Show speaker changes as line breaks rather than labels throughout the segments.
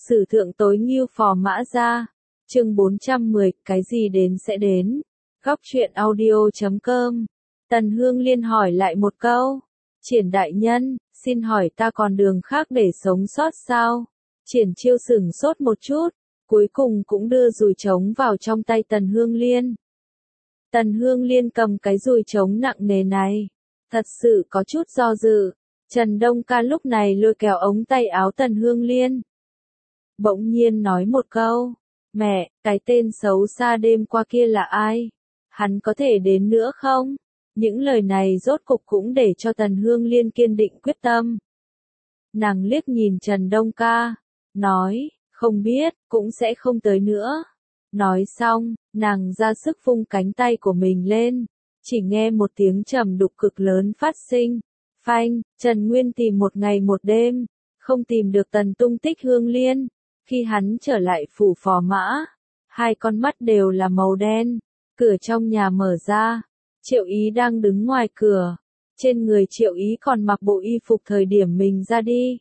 Sử thượng tối ngưu phò mã ra. Chương 410, cái gì đến sẽ đến. Góc truyện audio.com. Tần Hương Liên hỏi lại một câu. Triển đại nhân, xin hỏi ta còn đường khác để sống sót sao? Triển Chiêu sửng sốt một chút, cuối cùng cũng đưa dùi trống vào trong tay Tần Hương Liên. Tần Hương Liên cầm cái dùi trống nặng nề này, thật sự có chút do dự. Trần Đông Ca lúc này lôi kéo ống tay áo Tần Hương Liên. Bỗng nhiên nói một câu, mẹ, cái tên xấu xa đêm qua kia là ai? Hắn có thể đến nữa không? Những lời này rốt cục cũng để cho Tần Hương Liên kiên định quyết tâm. Nàng liếc nhìn Trần Đông Ca, nói, không biết, cũng sẽ không tới nữa. Nói xong, nàng ra sức vung cánh tay của mình lên, chỉ nghe một tiếng trầm đục cực lớn phát sinh. Phanh, Trần Nguyên tìm một ngày một đêm, không tìm được Tần tung tích Hương Liên. Khi hắn trở lại phủ phò mã, hai con mắt đều là màu đen, cửa trong nhà mở ra, Triệu Ý đang đứng ngoài cửa, trên người Triệu Ý còn mặc bộ y phục thời điểm mình ra đi.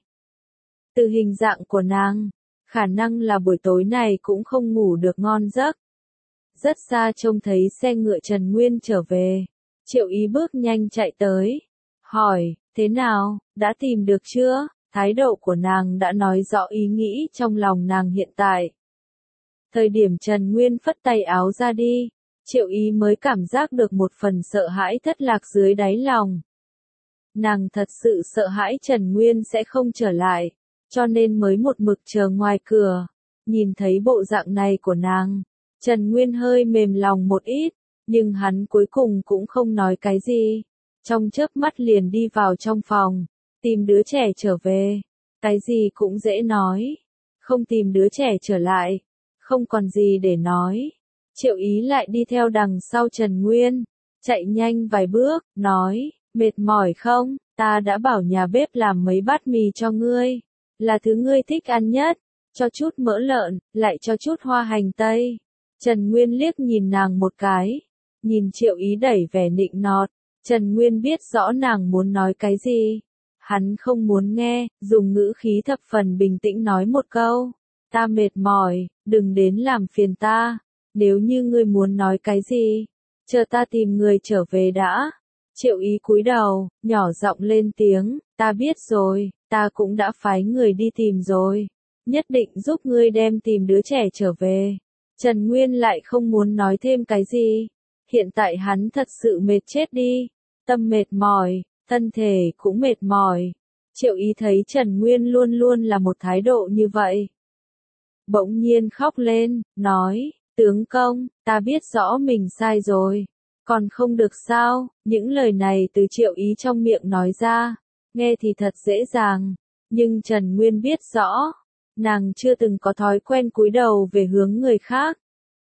Từ hình dạng của nàng, khả năng là buổi tối này cũng không ngủ được ngon giấc. Rất xa trông thấy xe ngựa Trần Nguyên trở về, Triệu Ý bước nhanh chạy tới, hỏi, thế nào, đã tìm được chưa? Thái độ của nàng đã nói rõ ý nghĩ trong lòng nàng hiện tại. Thời điểm Trần Nguyên phất tay áo ra đi, Triệu Ý mới cảm giác được một phần sợ hãi thất lạc dưới đáy lòng. Nàng thật sự sợ hãi Trần Nguyên sẽ không trở lại, cho nên mới một mực chờ ngoài cửa. Nhìn thấy bộ dạng này của nàng, Trần Nguyên hơi mềm lòng một ít, nhưng hắn cuối cùng cũng không nói cái gì. Trong chớp mắt liền đi vào trong phòng, tìm đứa trẻ trở về. Cái gì cũng dễ nói, không tìm đứa trẻ trở lại, không còn gì để nói. Triệu Ý lại đi theo đằng sau Trần Nguyên, chạy nhanh vài bước, nói, mệt mỏi không, ta đã bảo nhà bếp làm mấy bát mì cho ngươi, là thứ ngươi thích ăn nhất, cho chút mỡ lợn, lại cho chút hoa hành tây. Trần Nguyên liếc nhìn nàng một cái, nhìn Triệu Ý đẩy vẻ nịnh nọt, Trần Nguyên biết rõ nàng muốn nói cái gì. Hắn không muốn nghe, dùng ngữ khí thập phần bình tĩnh nói một câu, ta mệt mỏi, đừng đến làm phiền ta, nếu như ngươi muốn nói cái gì, chờ ta tìm người trở về đã. Triệu Ý cúi đầu, nhỏ giọng lên tiếng, ta biết rồi, ta cũng đã phái người đi tìm rồi, nhất định giúp ngươi đem tìm đứa trẻ trở về. Trần Nguyên lại không muốn nói thêm cái gì, hiện tại hắn thật sự mệt chết đi, tâm mệt mỏi, thân thể cũng mệt mỏi. Triệu Ý thấy Trần Nguyên luôn luôn là một thái độ như vậy. Bỗng nhiên khóc lên, nói, tướng công, ta biết rõ mình sai rồi, còn không được sao? Những lời này từ Triệu Ý trong miệng nói ra, nghe thì thật dễ dàng, nhưng Trần Nguyên biết rõ, nàng chưa từng có thói quen cúi đầu về hướng người khác.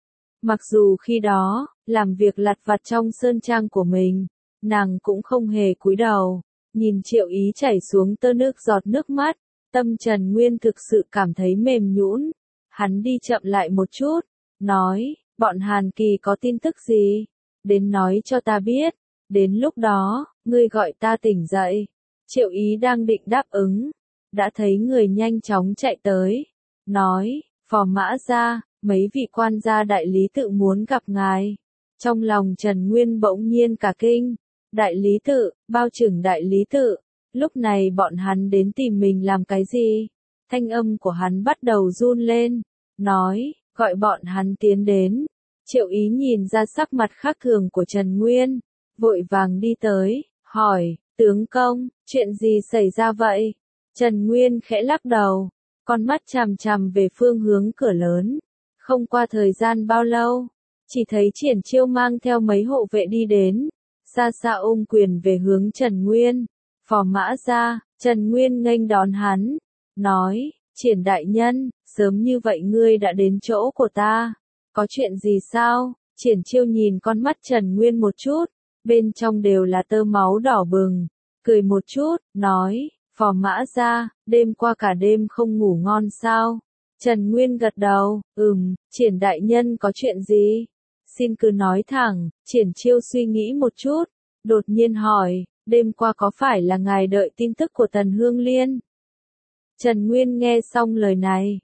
Mặc dù khi đó, làm việc lặt vặt trong sơn trang của mình, nàng cũng không hề cúi đầu. Nhìn Triệu Ý chảy xuống tơ nước giọt nước mắt, tâm Trần Nguyên thực sự cảm thấy mềm nhũn. Hắn đi chậm lại một chút, nói, bọn Hàn Kỳ có tin tức gì? Đến nói cho ta biết, đến lúc đó, ngươi gọi ta tỉnh dậy. Triệu Ý đang định đáp ứng, đã thấy người nhanh chóng chạy tới, nói, phò mã ra, mấy vị quan gia đại lý tự muốn gặp ngài. Trong lòng Trần Nguyên bỗng nhiên cả kinh. Đại lý tự, bao trưởng đại lý tự, lúc này bọn hắn đến tìm mình làm cái gì? Thanh âm của hắn bắt đầu run lên, nói, gọi bọn hắn tiến đến. Triệu Ý nhìn ra sắc mặt khác thường của Trần Nguyên, vội vàng đi tới, hỏi, tướng công, chuyện gì xảy ra vậy? Trần Nguyên khẽ lắc đầu, con mắt chằm chằm về phương hướng cửa lớn. Không qua thời gian bao lâu, chỉ thấy Triển Chiêu mang theo mấy hộ vệ đi đến. Xa xa ôm quyền về hướng Trần Nguyên, phò mã ra, Trần Nguyên nghênh đón hắn, nói, Triển đại nhân, sớm như vậy ngươi đã đến chỗ của ta, có chuyện gì sao? Triển Chiêu nhìn con mắt Trần Nguyên một chút, bên trong đều là tơ máu đỏ bừng, cười một chút, nói, phò mã ra, đêm qua cả đêm không ngủ ngon sao? Trần Nguyên gật đầu, Triển đại nhân có chuyện gì? Xin cứ nói thẳng. Triển Chiêu suy nghĩ một chút, đột nhiên hỏi, đêm qua có phải là ngài đợi tin tức của Tần Hương Liên? Trần Nguyên nghe xong lời này,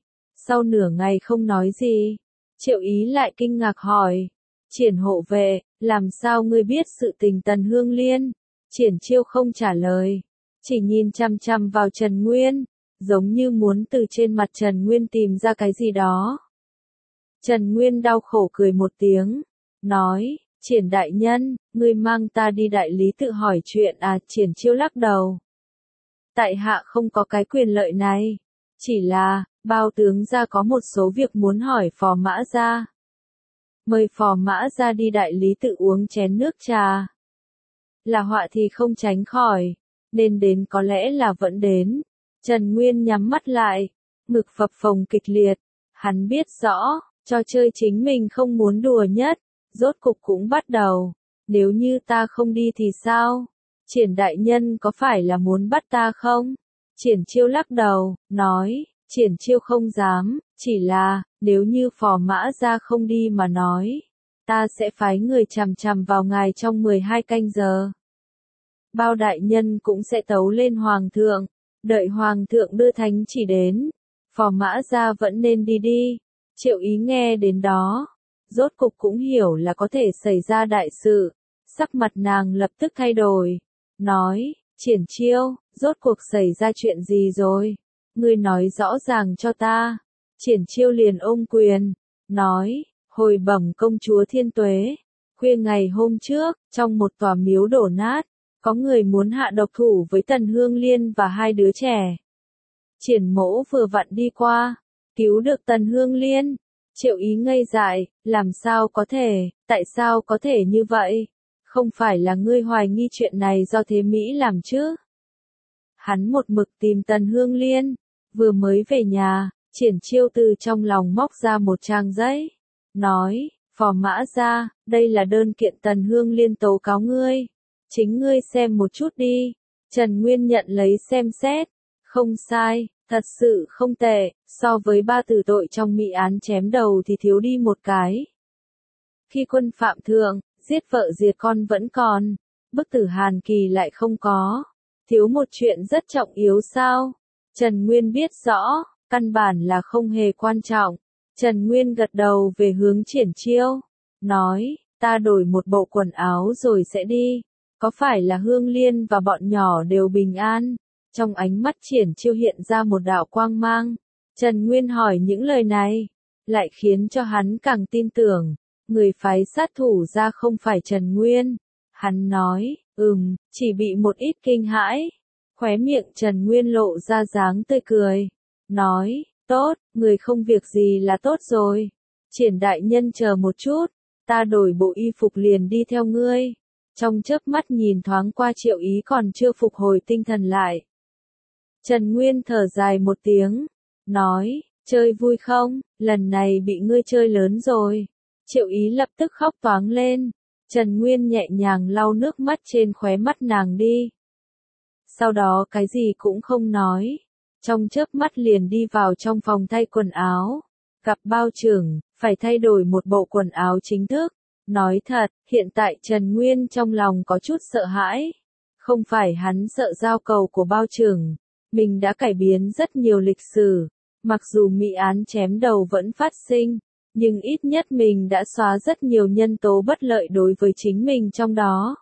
Sau nửa ngày không nói gì, Triệu Ý lại kinh ngạc hỏi. Triển hộ vệ, làm sao ngươi biết sự tình Tần Hương Liên? Triển Chiêu không trả lời, chỉ nhìn chăm chăm vào Trần Nguyên, giống như muốn từ trên mặt Trần Nguyên tìm ra cái gì đó. Trần Nguyên đau khổ cười một tiếng, nói, Triển đại nhân, ngươi mang ta đi đại lý tự hỏi chuyện à? Triển Chiêu lắc đầu. Tại hạ không có cái quyền lợi này, chỉ là, Bao tướng gia có một số việc muốn hỏi Phò Mã gia. Mời Phò Mã gia đi đại lý tự uống chén nước trà. Là họa thì không tránh khỏi, nên đến có lẽ là vẫn đến. Trần Nguyên nhắm mắt lại, ngực phập phồng kịch liệt, hắn biết rõ, trò chơi chính mình không muốn đùa nhất, rốt cục cũng bắt đầu. Nếu như ta không đi thì sao? Triển đại nhân có phải là muốn bắt ta không? Triển Chiêu lắc đầu, nói, Triển Chiêu không dám, chỉ là, nếu như Phò Mã gia không đi mà nói, ta sẽ phái người chằm chằm vào ngài trong 12 canh giờ. Bao đại nhân cũng sẽ tấu lên Hoàng thượng, đợi Hoàng thượng đưa thánh chỉ đến, Phò Mã gia vẫn nên đi đi. Triệu Ý nghe đến đó, rốt cục cũng hiểu là có thể xảy ra đại sự, sắc mặt nàng lập tức thay đổi, nói, Triển Chiêu, rốt cuộc xảy ra chuyện gì rồi? Ngươi nói rõ ràng cho ta. Triển Chiêu liền ôm quyền, nói, hồi bẩm công chúa Thiên Tuế, khuya ngày hôm trước, trong một tòa miếu đổ nát, có người muốn hạ độc thủ với Tần Hương Liên và hai đứa trẻ. Triển mỗ vừa vặn đi qua, cứu được Tần Hương Liên. Triệu Ý ngây dại, làm sao có thể, tại sao có thể như vậy? Không phải là ngươi hoài nghi chuyện này do Thế Mỹ làm chứ? Hắn một mực tìm Tần Hương Liên, vừa mới về nhà, Triển Chiêu từ trong lòng móc ra một trang giấy, nói, Phò Mã gia, đây là đơn kiện Tần Hương Liên tố cáo ngươi, chính ngươi xem một chút đi. Trần Nguyên nhận lấy xem xét, không sai, thật sự không tệ, so với 3 tử tội trong mỹ án chém đầu thì thiếu đi một cái. Khi quân phạm thượng, giết vợ diệt con vẫn còn, bức tử Hàn Kỳ lại không có, thiếu một chuyện rất trọng yếu sao? Trần Nguyên biết rõ, căn bản là không hề quan trọng. Trần Nguyên gật đầu về hướng Triển Chiêu, nói, ta đổi một bộ quần áo rồi sẽ đi, có phải là Hương Liên và bọn nhỏ đều bình an? Trong ánh mắt Triển Chiêu hiện ra một đạo quang mang. Trần Nguyên hỏi những lời này, lại khiến cho hắn càng tin tưởng, người phái sát thủ ra không phải Trần Nguyên. Hắn nói, chỉ bị một ít kinh hãi. Khóe miệng Trần Nguyên lộ ra dáng tươi cười, nói, tốt, người không việc gì là tốt rồi. Triển đại nhân chờ một chút, ta đổi bộ y phục liền đi theo ngươi. Trong chớp mắt nhìn thoáng qua Triệu Ý còn chưa phục hồi tinh thần lại. Trần Nguyên thở dài một tiếng, nói, chơi vui không, lần này bị ngươi chơi lớn rồi. Triệu Ý lập tức khóc toáng lên, Trần Nguyên nhẹ nhàng lau nước mắt trên khóe mắt nàng đi. Sau đó cái gì cũng không nói, trong chớp mắt liền đi vào trong phòng thay quần áo, gặp Bao trưởng, phải thay đổi một bộ quần áo chính thức. Nói thật, hiện tại Trần Nguyên trong lòng có chút sợ hãi, không phải hắn sợ giao cầu của Bao trưởng, mình đã cải biến rất nhiều lịch sử, mặc dù mỹ án chém đầu vẫn phát sinh, nhưng ít nhất mình đã xóa rất nhiều nhân tố bất lợi đối với chính mình trong đó.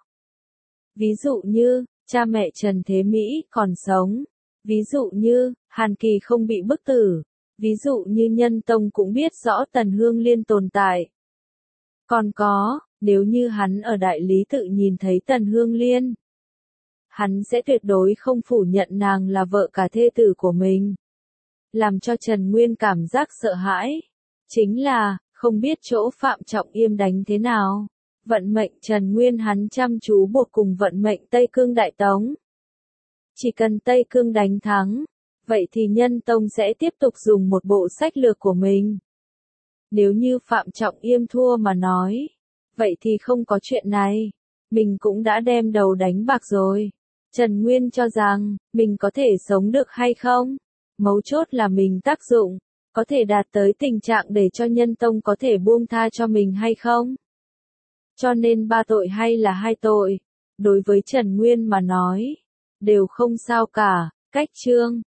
Ví dụ như, cha mẹ Trần Thế Mỹ còn sống, ví dụ như, Hàn Kỳ không bị bức tử, ví dụ như Nhân Tông cũng biết rõ Tần Hương Liên tồn tại. Còn có, nếu như hắn ở đại lý tự nhìn thấy Tần Hương Liên, hắn sẽ tuyệt đối không phủ nhận nàng là vợ cả thê tử của mình. Làm cho Trần Nguyên cảm giác sợ hãi, chính là, không biết chỗ Phạm Trọng Yêm đánh thế nào. Vận mệnh Trần Nguyên hắn chăm chú buộc cùng vận mệnh Tây Cương Đại Tống. Chỉ cần Tây Cương đánh thắng, vậy thì Nhân Tông sẽ tiếp tục dùng một bộ sách lược của mình. Nếu như Phạm Trọng Yêm thua mà nói, vậy thì không có chuyện này, mình cũng đã đem đầu đánh bạc rồi. Trần Nguyên cho rằng, mình có thể sống được hay không? Mấu chốt là mình tác dụng, có thể đạt tới tình trạng để cho Nhân Tông có thể buông tha cho mình hay không? Cho nên 3 tội hay là 2 tội, đối với Trần Nguyên mà nói, đều không sao cả. Cách chương